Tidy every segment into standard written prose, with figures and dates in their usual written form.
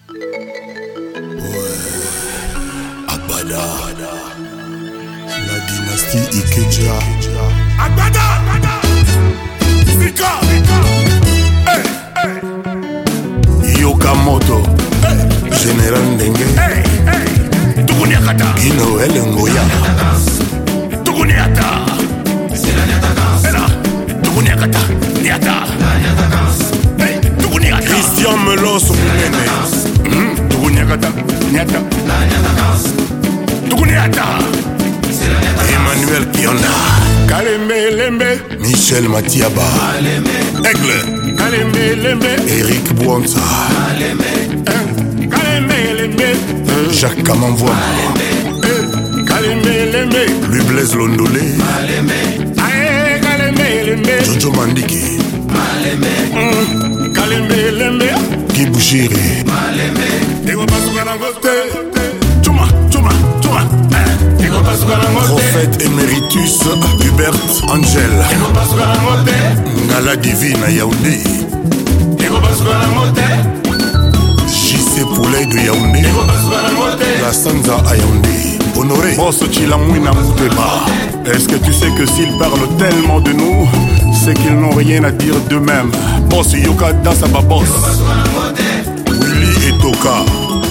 Agbada, la dynastie Ikeja. Agbada, Sika, Yokamoto, Général Ndenge, Tukuniakata, Ino Elengoya, Tukuniata, Tukuniakata, Niata, Tukuniata, Christian Meloso Moumene, Tukuniakata, Niata, Tukuniata, Emmanuel Kionda, Kalembe Lembe, Michel Matiaba, Aigle, Kalembe Lembe, Eric Bouanza, Kalembe Lembe, Jacques Kamamvoa, Kalembe Lembe, Louis Blaise Londolé, Kalembe Lembe, Jojo Mandiki, Kalembe Lembe, Guy Bouchiri, Ego Basuka Nangote, Chuma, Ego Basuka Nangote, Prophète Emeritus Hubert Angel, Ego Basuka Nangote, Ngala Divine Yaoundé, Ego Basuka Nangote, JC Poulet de Yaoundé, Ego Basuka Nangote, La Sanza à Yaoundé, Honoré, Boss Chilamouina Mouteba. Est-ce que tu sais que s'ils parlent tellement de nous, c'est qu'ils n'ont rien à dire d'eux-mêmes? Boss Yoka Dasaba Boss. Willy et Toka,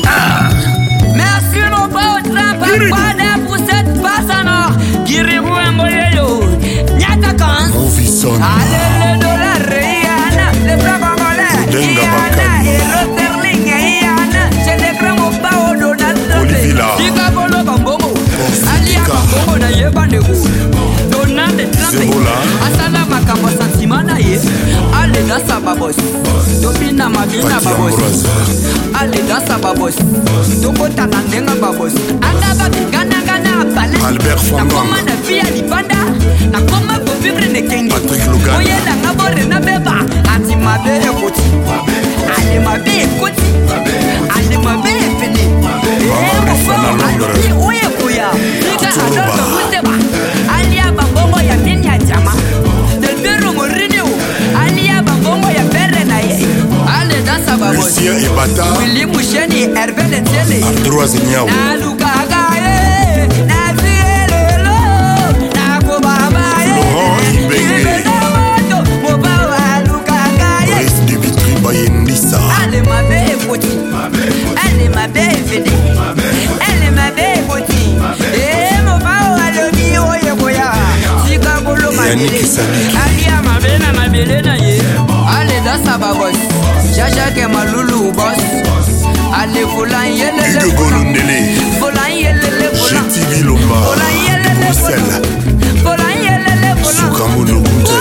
Merci mon pote, Papa, pour cette passe en or. Giribou Mboyeyo, Nyatakans. Movison, Allez, le dollar, Rihanna, le franc congolais, Denga Rihanna, Bakani. et Rosterling, Rihanna, c'est le grand mot Bao Donald Olivila. Tika Bolo Bambomo, Alia Bambomo na Yebanegu, Donald Trump, Zebola. Asala Makambo Santimana ye, allez dans sa babos, Topina Mabina Pati babos. Ambroise, Ale dasa babos, toko tanandenga babos. Andaba gana pala. Albert Na Fondang. koma na via lipanda, na koma ko vivre ne kengi. Patrick Lugana. Oye la ngabore na beba, ati mabe ekoti. Ale mabe ekoti. Ale mabe efene. Fana Londres. Ali oye kuya. Ika Tuturuba. adolfo muteba. Ali abambongo ya pinya jama. Del perro morinio. Ali abambongo ya perre na ye. Ale dasa babos. Lucien Ebata, Willy Moucheni, Hervé Letiele. Abdouazi Niaou, Na Lukagaye, na Fielelo, na Kobabaye. Laurent Ibenge. Ibenamoto, Mobawa Lukagaye. Brice Dimitri Bayendissa, Ale mabe ekoti, ale mabe efede, ale mabe ekoti. Mobawa lobi oye koya, sika bolo Yannick mabele. Sadiki. Alia mabe na mabele na ye. Ale dasa babos, Jaja ke malulu boss. Ale volan yelele Hugues Golondele, volan yelele volan. Jetty Bilomba, Volan yelele Bruxelles, volan yelele volan. Soukamouno Gounte,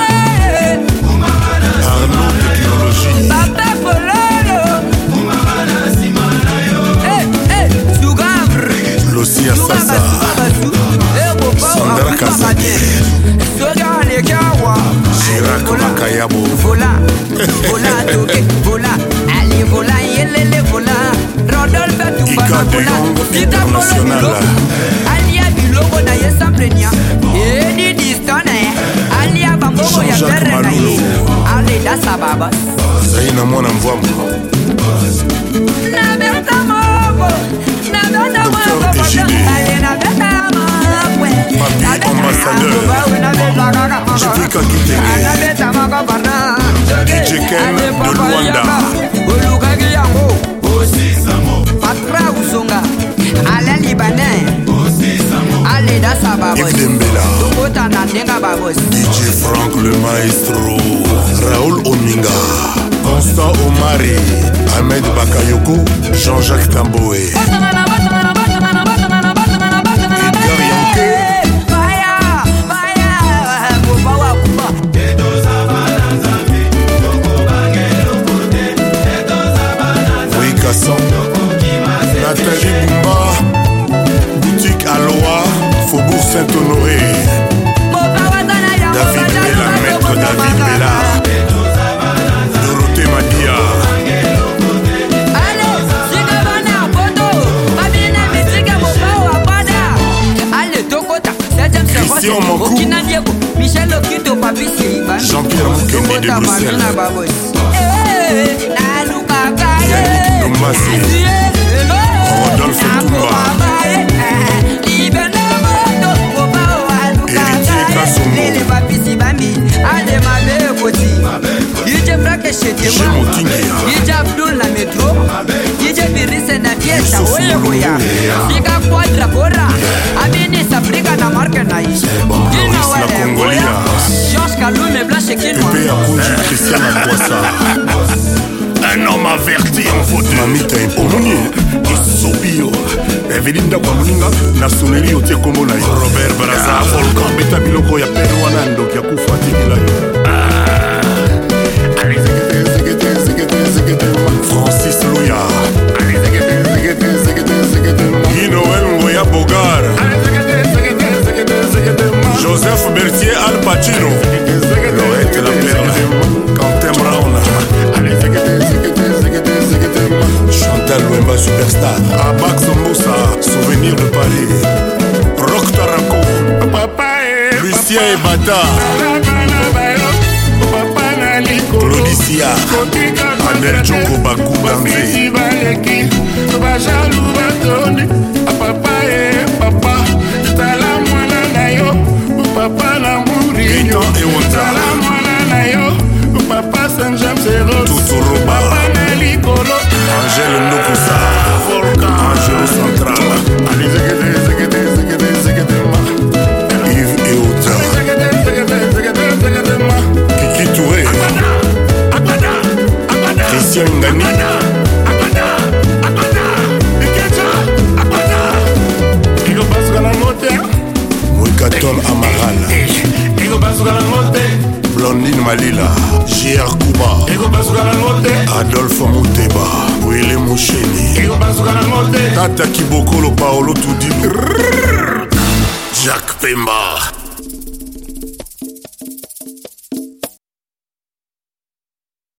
Arnaud Technologie, Papa Pololo. Sugar. Lossia Sassa, Sandra Kazadi, Gérard Makayabo, Vola, vola, toke, vola, allez, vola, yelele, vola, Rodolphe Toubana, Ika de vola, Jong Tita Polo International. Bilo, Alia Bilogo na ye samplenia, Edi Distone, Alia Bambogo ya Jean-Jacques perre na ye, Malulu. allez, da sababa. Zaina Mwana Mvwamba, Na berta mogo, na berta mogo, Docteur Ejide. allez, na berta mogo, Papi ambassadeur. Jivika Kitenge, DJ Ken de Luanda, Patra Usonga, Ala Libanais, Ale Dasa Babos, Yves Dembela, Tokota Nandenga Babos, DJ Frank le Maestro, Raoul Ominga, Constant Omari, Ahmed Bakayoko, Jean-Jacques Tamboé, Edgar Yanké, Louis Casson, Nathalie Bumba, Boutique Aloha, Faubourg Saint-Honoré, David Bella, Maître David Bella, Dorothée Madia, Christian Mankou, Jean-Pierre Moukeni de Bruxelles, Yannick Nomba Masi Rodolphe Tumba Héritier Kasongo Chez Motingia Boris la Congolia Pépé Akunji Christian Akwasa un homme averti en faute mamita impomoni isobio evelinda kwa muninga nasoneli otie kombo na yo Robert Braza Volcan beta biloko ya pere wana ndoki ya kufa tikila yo Francis Louya Guy Noël Ngoya Bogar Joseph Berthier Al Pacino Lorette la Perla Quentin Brown Chantal Wemba Superstar Abax Moussa Souvenir de Paris Rock Taraco Lucien Ebata Claudicia Ander Djoko Bakou Danze Gaëtan Ewonta Tuturuba Angèle Ndokusa Angelo Central Yves Eota Kiki Touré Christian Ngani Moikaton Amaral Blondine Malila J.R. Kuba Adolphe Mouteba Wele Moucheni Tata Kibokolo Paolo Tudi Jacques Pemba